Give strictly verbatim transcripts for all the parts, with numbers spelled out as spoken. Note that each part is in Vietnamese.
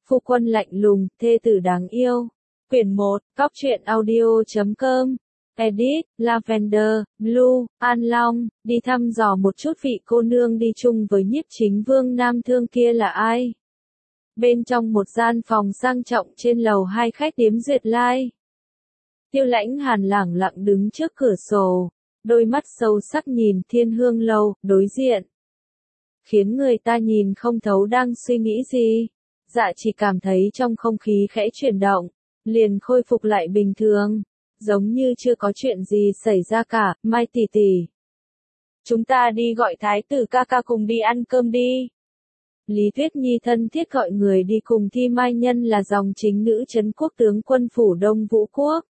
Phu quân lạnh lùng, thê tử đáng yêu. Quyển một, Cóc truyện audio chấm com. Edit, Lavender, Blue, An Long, đi thăm dò một chút vị cô nương đi chung với nhiếp chính vương Nam Thương kia là ai. Bên trong một gian phòng sang trọng trên lầu hai khách điếm Duyệt Lai. Tiêu Lãnh Hàn lẳng lặng đứng trước cửa sổ, đôi mắt sâu sắc nhìn Thiên Hương Lâu, đối diện. Khiến người ta nhìn không thấu đang suy nghĩ gì. Dạ chỉ cảm thấy trong không khí khẽ chuyển động, liền khôi phục lại bình thường, giống như chưa có chuyện gì xảy ra cả. Mai tỷ tỷ, chúng ta đi gọi thái tử ca ca cùng đi ăn cơm đi. Lý Tuyết Nhi thân thiết gọi người đi cùng Thi Mai Nhân là dòng chính nữ trấn quốc tướng quân phủ Đông Vũ Quốc.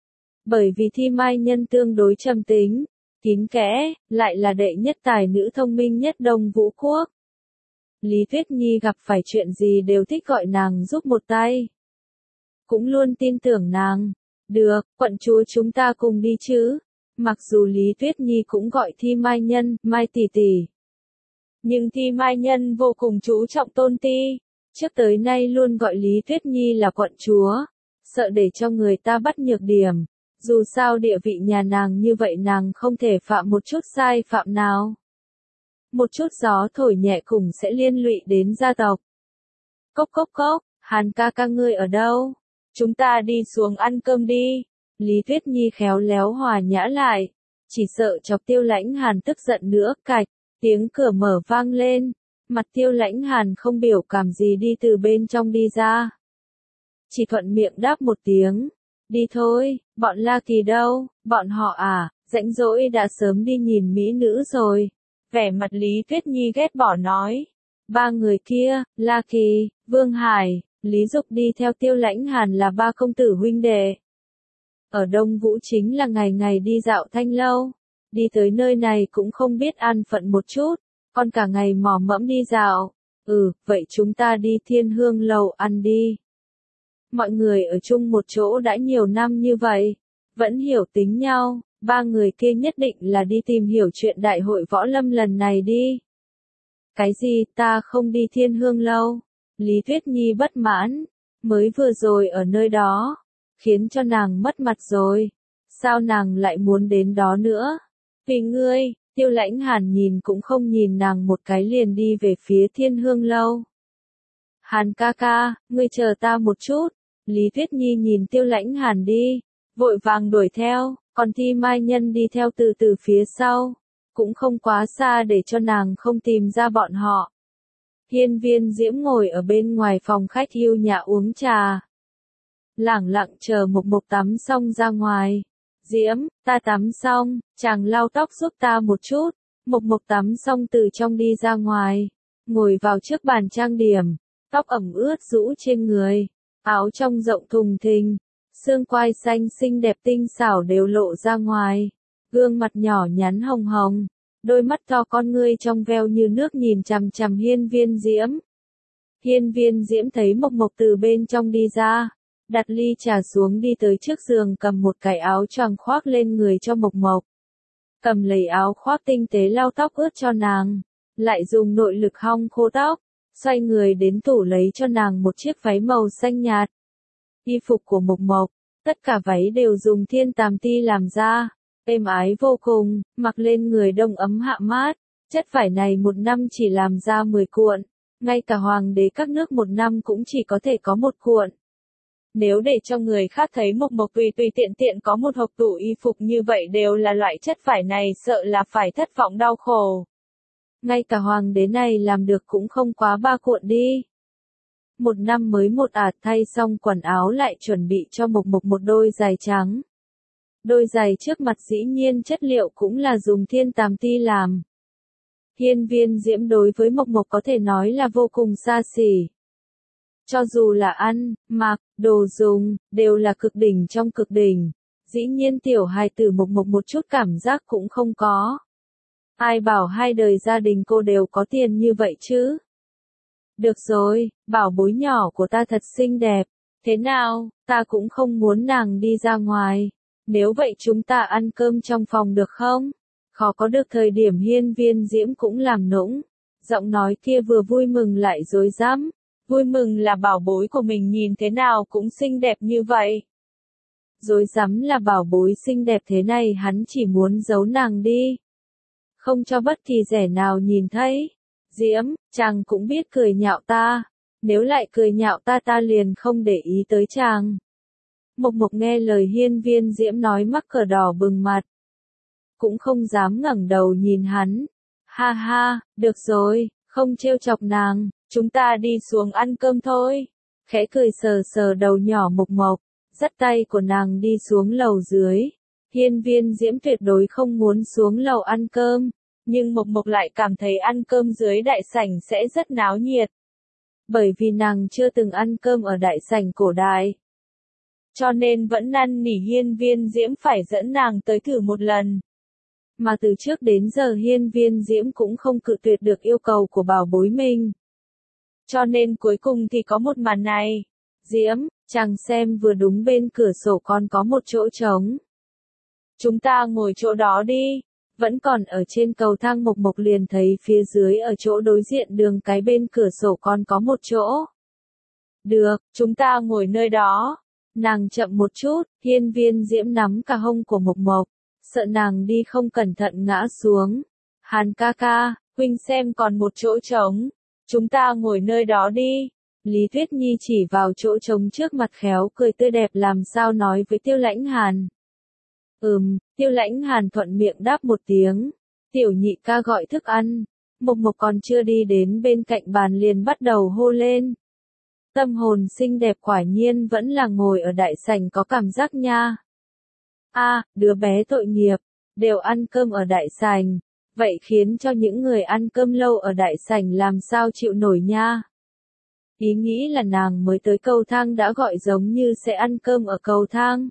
Bởi vì Thi Mai Nhân tương đối trầm tính, kín kẽ, lại là đệ nhất tài nữ thông minh nhất Đông Vũ Quốc. Lý Tuyết Nhi gặp phải chuyện gì đều thích gọi nàng giúp một tay. Cũng luôn tin tưởng nàng. Được, quận chúa chúng ta cùng đi chứ. Mặc dù Lý Tuyết Nhi cũng gọi Thi Mai Nhân, Mai tỷ tỷ. Nhưng Thi Mai Nhân vô cùng chú trọng tôn ti. Trước tới nay luôn gọi Lý Tuyết Nhi là quận chúa. Sợ để cho người ta bắt nhược điểm. Dù sao địa vị nhà nàng như vậy nàng không thể phạm một chút sai phạm nào. Một chút gió thổi nhẹ cùng sẽ liên lụy đến gia tộc. Cốc cốc cốc, Hàn ca ca ngươi ở đâu? Chúng ta đi xuống ăn cơm đi. Lý Tuyết Nhi khéo léo hòa nhã lại. Chỉ sợ chọc Tiêu Lãnh Hàn tức giận nữa, cạch, tiếng cửa mở vang lên. Mặt Tiêu Lãnh Hàn không biểu cảm gì đi từ bên trong đi ra. Chỉ thuận miệng đáp một tiếng. Đi thôi, bọn La Kỳ đâu? Bọn họ à, rãnh rỗi đã sớm đi nhìn mỹ nữ rồi. Vẻ mặt Lý Tuyết Nhi ghét bỏ nói. Ba người kia, La Kỳ, Vương Hải, Lý Dục đi theo Tiêu Lãnh Hàn là ba công tử huynh đệ. Ở Đông Vũ chính là ngày ngày đi dạo thanh lâu. Đi tới nơi này cũng không biết an phận một chút, còn cả ngày mò mẫm đi dạo. Ừ, vậy chúng ta đi Thiên Hương Lầu ăn đi. Mọi người ở chung một chỗ đã nhiều năm như vậy, vẫn hiểu tính nhau. Ba người kia nhất định là đi tìm hiểu chuyện đại hội võ lâm lần này đi. Cái gì, ta không đi Thiên Hương Lâu? Lý Tuyết Nhi bất mãn, mới vừa rồi ở nơi đó, khiến cho nàng mất mặt rồi. Sao nàng lại muốn đến đó nữa? Vì ngươi, Tiêu Lãnh Hàn nhìn cũng không nhìn nàng một cái liền đi về phía Thiên Hương Lâu. Hàn ca ca, ngươi chờ ta một chút. Lý Tuyết Nhi nhìn Tiêu Lãnh Hàn đi, vội vàng đuổi theo. Còn Thi Mai Nhân đi theo từ từ phía sau, cũng không quá xa để cho nàng không tìm ra bọn họ. Hiên Viên Diễm ngồi ở bên ngoài phòng khách yêu nhã uống trà. Lẳng lặng chờ Mộc Mộc tắm xong ra ngoài. Diễm, ta tắm xong, chàng lau tóc giúp ta một chút. Mộc Mộc tắm xong từ trong đi ra ngoài, ngồi vào trước bàn trang điểm, tóc ẩm ướt rũ trên người, áo trong rộng thùng thình. Xương quai xanh xinh đẹp tinh xảo đều lộ ra ngoài, gương mặt nhỏ nhắn hồng hồng, đôi mắt to con ngươi trong veo như nước nhìn chằm chằm Hiên Viên Diễm. Hiên Viên Diễm thấy Mộc Mộc từ bên trong đi ra, đặt ly trà xuống đi tới trước giường cầm một cái áo choàng khoác lên người cho Mộc Mộc. Cầm lấy áo khoác tinh tế lau tóc ướt cho nàng, lại dùng nội lực hong khô tóc, xoay người đến tủ lấy cho nàng một chiếc váy màu xanh nhạt. Y phục của Mộc Mộc, tất cả váy đều dùng thiên tàm ti làm ra, êm ái vô cùng, mặc lên người đông ấm hạ mát. Chất vải này một năm chỉ làm ra mười cuộn, ngay cả hoàng đế các nước một năm cũng chỉ có thể có một cuộn. Nếu để cho người khác thấy Mộc Mộc tùy tùy tiện tiện có một hộp tủ y phục như vậy đều là loại chất vải này sợ là phải thất vọng đau khổ. Ngay cả hoàng đế này làm được cũng không quá ba cuộn đi. Một năm mới một ạt thay xong quần áo lại chuẩn bị cho Mộc Mộc một đôi giày trắng. Đôi giày trước mặt dĩ nhiên chất liệu cũng là dùng thiên tàm ti làm. Hiên Viên Diễm đối với Mộc Mộc có thể nói là vô cùng xa xỉ. Cho dù là ăn, mặc, đồ dùng, đều là cực đỉnh trong cực đỉnh. Dĩ nhiên tiểu hài tử Mộc Mộc một chút cảm giác cũng không có. Ai bảo hai đời gia đình cô đều có tiền như vậy chứ? Được rồi, bảo bối nhỏ của ta thật xinh đẹp. Thế nào, ta cũng không muốn nàng đi ra ngoài. Nếu vậy chúng ta ăn cơm trong phòng được không? Khó có được thời điểm Hiên Viên Diễm cũng làm nũng. Giọng nói kia vừa vui mừng lại dối dám. vui mừng là bảo bối của mình nhìn thế nào cũng xinh đẹp như vậy. Rồi dám là bảo bối xinh đẹp thế này hắn chỉ muốn giấu nàng đi. Không cho bất kỳ rẻ nào nhìn thấy. Diễm, chàng cũng biết cười nhạo ta. Nếu lại cười nhạo ta ta liền không để ý tới chàng. Mộc Mộc nghe lời hiên viên Diễm nói mắc cờ đỏ bừng mặt. Cũng không dám ngẩng đầu nhìn hắn. Ha ha, được rồi, không trêu chọc nàng, chúng ta đi xuống ăn cơm thôi. Khẽ cười sờ sờ đầu nhỏ Mộc Mộc, dắt tay của nàng đi xuống lầu dưới. Hiên viên Diễm tuyệt đối không muốn xuống lầu ăn cơm, nhưng Mộc Mộc lại cảm thấy ăn cơm dưới đại sảnh sẽ rất náo nhiệt. Bởi vì nàng chưa từng ăn cơm ở đại sảnh cổ đại. Cho nên vẫn năn nỉ hiên viên Diễm phải dẫn nàng tới thử một lần. Mà từ trước đến giờ hiên viên Diễm cũng không cự tuyệt được yêu cầu của bảo bối mình. Cho nên cuối cùng thì có một màn này. Diễm, chàng xem vừa đúng bên cửa sổ còn có một chỗ trống. Chúng ta ngồi chỗ đó đi. Vẫn còn ở trên cầu thang Mộc Mộc liền thấy phía dưới ở chỗ đối diện đường cái bên cửa sổ còn có một chỗ. Được, chúng ta ngồi nơi đó. Nàng chậm một chút, hiên viên Diễm nắm cả hông của Mộc Mộc, sợ nàng đi không cẩn thận ngã xuống. Hàn ca ca, huynh xem còn một chỗ trống. Chúng ta ngồi nơi đó đi. Lý Tuyết Nhi chỉ vào chỗ trống trước mặt khéo cười tươi đẹp làm sao nói với Tiêu Lãnh Hàn. Ừm, Tiêu Lãnh Hàn thuận miệng đáp một tiếng. Tiểu nhị ca gọi thức ăn. Mộc Mộc còn chưa đi đến bên cạnh bàn liền bắt đầu hô lên. Tâm hồn xinh đẹp quả nhiên vẫn là ngồi ở đại sảnh có cảm giác nha. A, à, đứa bé tội nghiệp, đều ăn cơm ở đại sảnh, vậy khiến cho những người ăn cơm lâu ở đại sảnh làm sao chịu nổi nha. Ý nghĩ là nàng mới tới cầu thang đã gọi giống như sẽ ăn cơm ở cầu thang.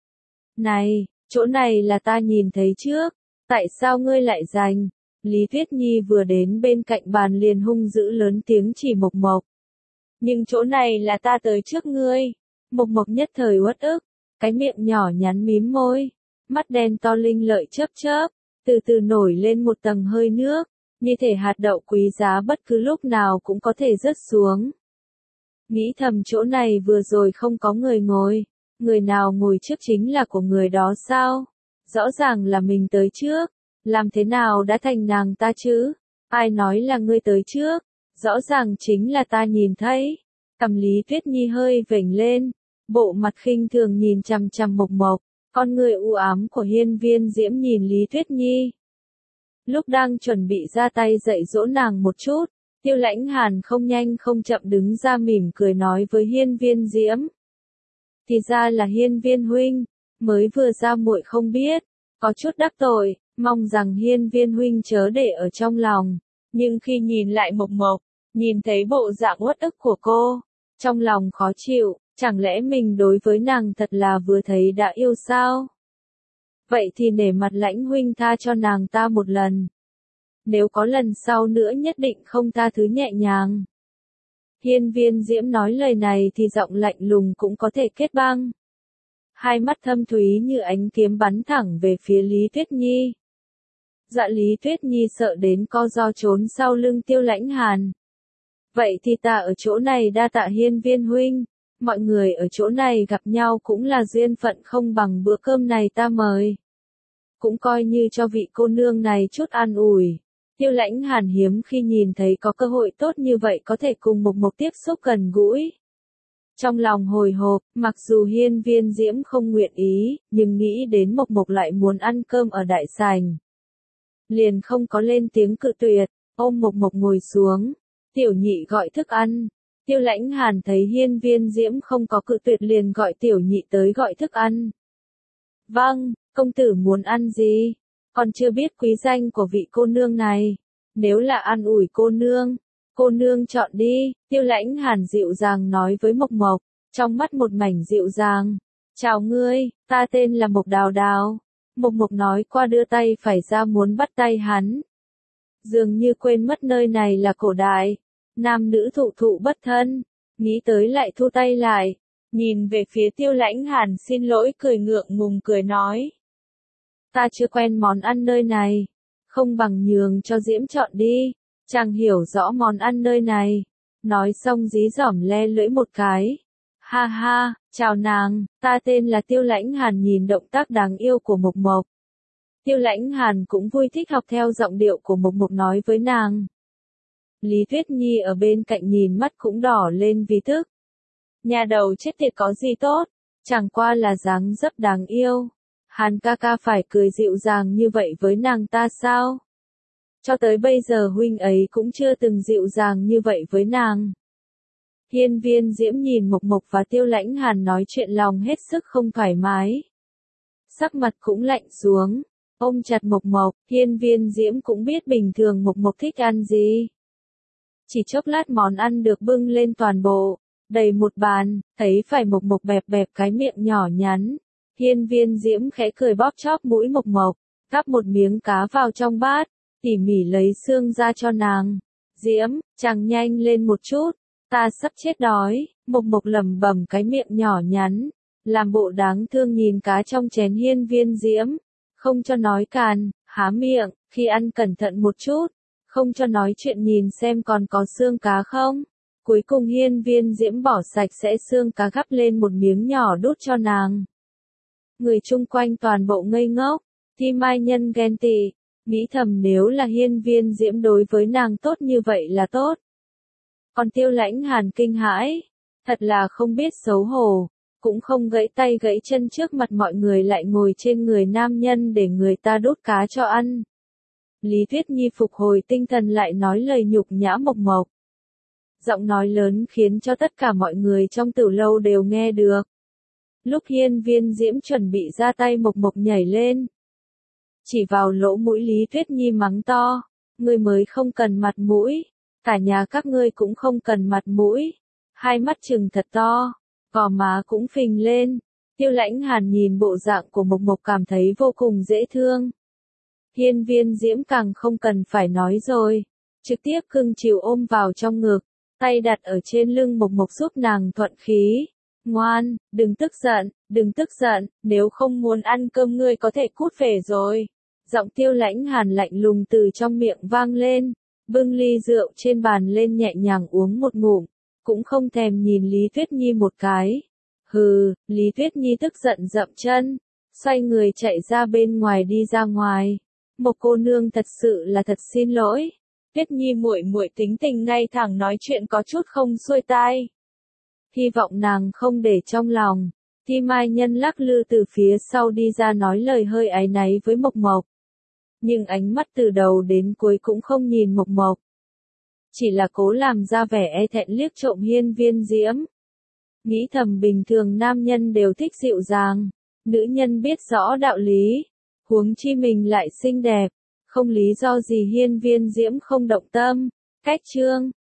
Này, chỗ này là ta nhìn thấy trước, tại sao ngươi lại giành? Lý Tuyết Nhi vừa đến bên cạnh bàn liền hung dữ lớn tiếng chỉ Mộc Mộc. Nhưng chỗ này là ta tới trước ngươi. Mộc Mộc nhất thời uất ức, cái miệng nhỏ nhắn mím môi, mắt đen to linh lợi chớp chớp, từ từ nổi lên một tầng hơi nước, như thể hạt đậu quý giá bất cứ lúc nào cũng có thể rớt xuống. Nghĩ thầm chỗ này vừa rồi không có người ngồi, người nào ngồi trước chính là của người đó sao? Rõ ràng là mình tới trước, làm thế nào đã thành nàng ta chứ? Ai nói là ngươi tới trước? Rõ ràng chính là ta nhìn thấy. Cầm Lý Tuyết Nhi hơi vểnh lên, bộ mặt khinh thường nhìn chằm chằm Mộc Mộc, con người u ám của hiên viên Diễm nhìn Lý Tuyết Nhi. Lúc đang chuẩn bị ra tay dạy dỗ nàng một chút, Tiêu Lãnh Hàn không nhanh không chậm đứng ra mỉm cười nói với hiên viên Diễm. Thì ra là hiên viên huynh, mới vừa ra muội không biết, có chút đắc tội, mong rằng hiên viên huynh chớ để ở trong lòng. Nhưng khi nhìn lại Mộc Mộc, nhìn thấy bộ dạng uất ức của cô, trong lòng khó chịu, chẳng lẽ mình đối với nàng thật là vừa thấy đã yêu sao? Vậy thì nể mặt Lãnh huynh tha cho nàng ta một lần. Nếu có lần sau nữa nhất định không tha thứ nhẹ nhàng. Hiên viên Diễm nói lời này thì giọng lạnh lùng cũng có thể kết băng. Hai mắt thâm thúy như ánh kiếm bắn thẳng về phía Lý Tuyết Nhi. Dạ Lý Tuyết Nhi sợ đến co ro trốn sau lưng Tiêu Lãnh Hàn. Vậy thì ta ở chỗ này đa tạ hiên viên huynh, mọi người ở chỗ này gặp nhau cũng là duyên phận không bằng bữa cơm này ta mời. Cũng coi như cho vị cô nương này chút an ủi. Tiêu Lãnh Hàn hiếm khi nhìn thấy có cơ hội tốt như vậy có thể cùng Mộc Mộc tiếp xúc gần gũi. Trong lòng hồi hộp, mặc dù hiên viên Diễm không nguyện ý, nhưng nghĩ đến Mộc Mộc lại muốn ăn cơm ở đại sảnh. Liền không có lên tiếng cự tuyệt, ôm Mộc Mộc ngồi xuống, tiểu nhị gọi thức ăn. Tiêu Lãnh Hàn thấy hiên viên Diễm không có cự tuyệt liền gọi tiểu nhị tới gọi thức ăn. Vâng, công tử muốn ăn gì? Còn chưa biết quý danh của vị cô nương này. Nếu là ăn ủi cô nương, cô nương chọn đi. Tiêu Lãnh Hàn dịu dàng nói với Mộc Mộc, trong mắt một mảnh dịu dàng. Chào ngươi, ta tên là Mộc Đào Đào. Mộc Mộc nói qua đưa tay phải ra muốn bắt tay hắn. Dường như quên mất nơi này là cổ đại. Nam nữ thụ thụ bất thân. Nghĩ tới lại thu tay lại. Nhìn về phía Tiêu Lãnh Hàn xin lỗi cười ngượng ngùng cười nói. Ta chưa quen món ăn nơi này. Không bằng nhường cho Diễm chọn đi. Chàng hiểu rõ món ăn nơi này. Nói xong dí dỏm le lưỡi một cái. Ha ha, chào nàng, ta tên là Tiêu Lãnh Hàn. Nhìn động tác đáng yêu của Mộc Mộc, Tiêu Lãnh Hàn cũng vui thích học theo giọng điệu của Mộc Mộc nói với nàng. Lý Tuyết Nhi ở bên cạnh nhìn mắt cũng đỏ lên vì tức. Nhà đầu chết tiệt có gì tốt, chẳng qua là dáng dấp đáng yêu. Hàn ca ca phải cười dịu dàng như vậy với nàng ta sao? Cho tới bây giờ huynh ấy cũng chưa từng dịu dàng như vậy với nàng. Hiên Viên Diễm nhìn Mộc Mộc và Tiêu Lãnh Hàn nói chuyện lòng hết sức không thoải mái. Sắc mặt cũng lạnh xuống, ôm chặt Mộc Mộc. Hiên Viên Diễm cũng biết bình thường Mộc Mộc thích ăn gì. Chỉ chốc lát món ăn được bưng lên toàn bộ, đầy một bàn, thấy phải Mộc Mộc bẹp bẹp cái miệng nhỏ nhắn. Hiên Viên Diễm khẽ cười bóp chóp mũi Mộc Mộc, gắp một miếng cá vào trong bát, tỉ mỉ lấy xương ra cho nàng. Diễm, chàng nhanh lên một chút, ta sắp chết đói. Mộc Mộc lẩm bẩm cái miệng nhỏ nhắn, làm bộ đáng thương nhìn cá trong chén Hiên Viên Diễm, không cho nói càn, há miệng, khi ăn cẩn thận một chút, không cho nói chuyện nhìn xem còn có xương cá không. Cuối cùng Hiên Viên Diễm bỏ sạch sẽ xương cá gắp lên một miếng nhỏ đút cho nàng. Người chung quanh toàn bộ ngây ngốc, Thi Mai Nhân ghen tị, nghĩ thầm nếu là Hiên Viên Diễm đối với nàng tốt như vậy là tốt. Còn Tiêu Lãnh Hàn kinh hãi, thật là không biết xấu hổ, cũng không gãy tay gãy chân trước mặt mọi người lại ngồi trên người nam nhân để người ta đút cá cho ăn. Lý Tuyết Nhi phục hồi tinh thần lại nói lời nhục nhã Mộc Mộc. Giọng nói lớn khiến cho tất cả mọi người trong tử lâu đều nghe được. Lúc Hiên Viên Diễm chuẩn bị ra tay Mộc Mộc nhảy lên, chỉ vào lỗ mũi Lý Tuyết Nhi mắng to, ngươi mới không cần mặt mũi, cả nhà các ngươi cũng không cần mặt mũi. Hai mắt trừng thật to, gò má cũng phình lên. Tiêu Lãnh Hàn nhìn bộ dạng của Mộc Mộc cảm thấy vô cùng dễ thương. Hiên Viên Diễm càng không cần phải nói rồi, trực tiếp cưng chiều ôm vào trong ngực, tay đặt ở trên lưng Mộc Mộc giúp nàng thuận khí. Ngoan, đừng tức giận, đừng tức giận, nếu không muốn ăn cơm ngươi có thể cút về rồi. Giọng Tiêu Lãnh Hàn lạnh lùng từ trong miệng vang lên, bưng ly rượu trên bàn lên nhẹ nhàng uống một ngụm, cũng không thèm nhìn Lý Tuyết Nhi một cái. Hừ, Lý Tuyết Nhi tức giận dậm chân, xoay người chạy ra bên ngoài đi ra ngoài. Mộc cô nương thật sự là thật xin lỗi. Tuyết Nhi muội muội tính tình ngay thẳng nói chuyện có chút không xuôi tai. Hy vọng nàng không để trong lòng. Thi Mai Nhân lắc lư từ phía sau đi ra nói lời hơi áy náy với Mộc Mộc. Nhưng ánh mắt từ đầu đến cuối cũng không nhìn Mộc Mộc. Chỉ là cố làm ra vẻ e thẹn liếc trộm Hiên Viên Diễm. Nghĩ thầm bình thường nam nhân đều thích dịu dàng, nữ nhân biết rõ đạo lý, huống chi mình lại xinh đẹp, không lý do gì Hiên Viên Diễm không động tâm. Cách chương